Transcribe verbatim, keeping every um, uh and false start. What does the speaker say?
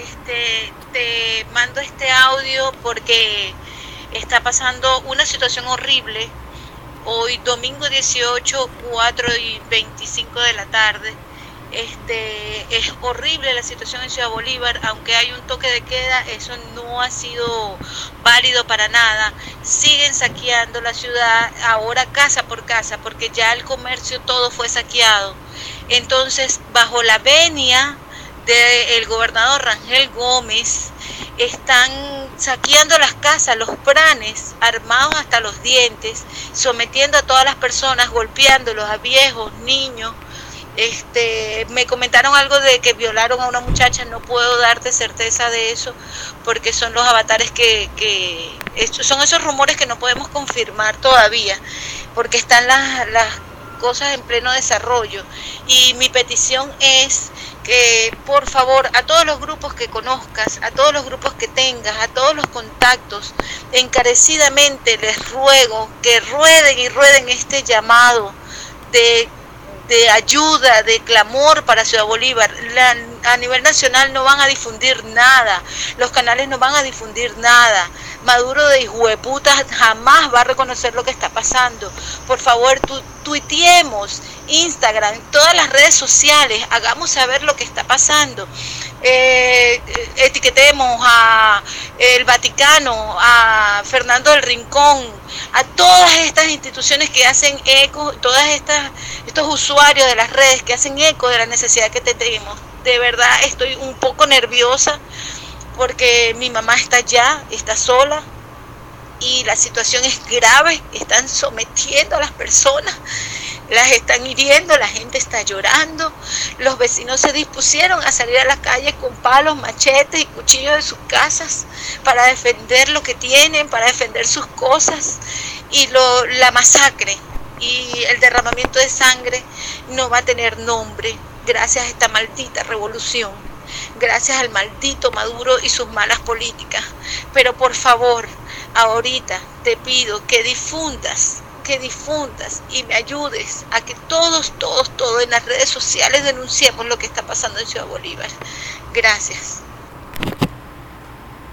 este, te mando este audio porque está pasando una situación horrible. Hoy domingo dieciocho, cuatro y veinticinco de la tarde. Este, es horrible la situación en Ciudad Bolívar, aunque hay un toque de queda, eso no ha sido válido para nada. Siguen saqueando la ciudad, ahora casa por casa, porque ya el comercio todo fue saqueado. Entonces, bajo la venia del gobernador Rangel Gómez, están saqueando las casas, los pranes, armados hasta los dientes, sometiendo a todas las personas, golpeándolos, a viejos, niños. Este, me comentaron algo de que violaron a una muchacha, no puedo darte certeza de eso, porque son los avatares que, que son esos rumores que no podemos confirmar todavía, porque están las, las cosas en pleno desarrollo. Y mi petición es que, por favor, a todos los grupos que conozcas, a todos los grupos que tengas, a todos los contactos, encarecidamente les ruego que rueden y rueden este llamado de de ayuda, de clamor para Ciudad Bolívar. La, a nivel nacional no van a difundir nada, los canales no van a difundir nada. Maduro de hijueputa jamás va a reconocer lo que está pasando. Por favor, tu, tuiteemos, Instagram, todas las redes sociales, hagamos saber lo que está pasando. Eh, etiquetemos a el Vaticano, a Fernando del Rincón, a todas estas instituciones que hacen eco, todas estas estos usuarios de las redes que hacen eco de la necesidad que tenemos. De verdad estoy un poco nerviosa porque mi mamá está allá, está sola y la situación es grave, están sometiendo a las personas, las están hiriendo, la gente está llorando, los vecinos se dispusieron a salir a la calle con palos, machetes y cuchillos de sus casas para defender lo que tienen, para defender sus cosas, y lo, la masacre y el derramamiento de sangre no va a tener nombre gracias a esta maldita revolución, gracias al maldito Maduro y sus malas políticas. Pero por favor, ahorita te pido que difundas que difundas y me ayudes a que todos, todos, todos en las redes sociales denunciemos lo que está pasando en Ciudad Bolívar. Gracias.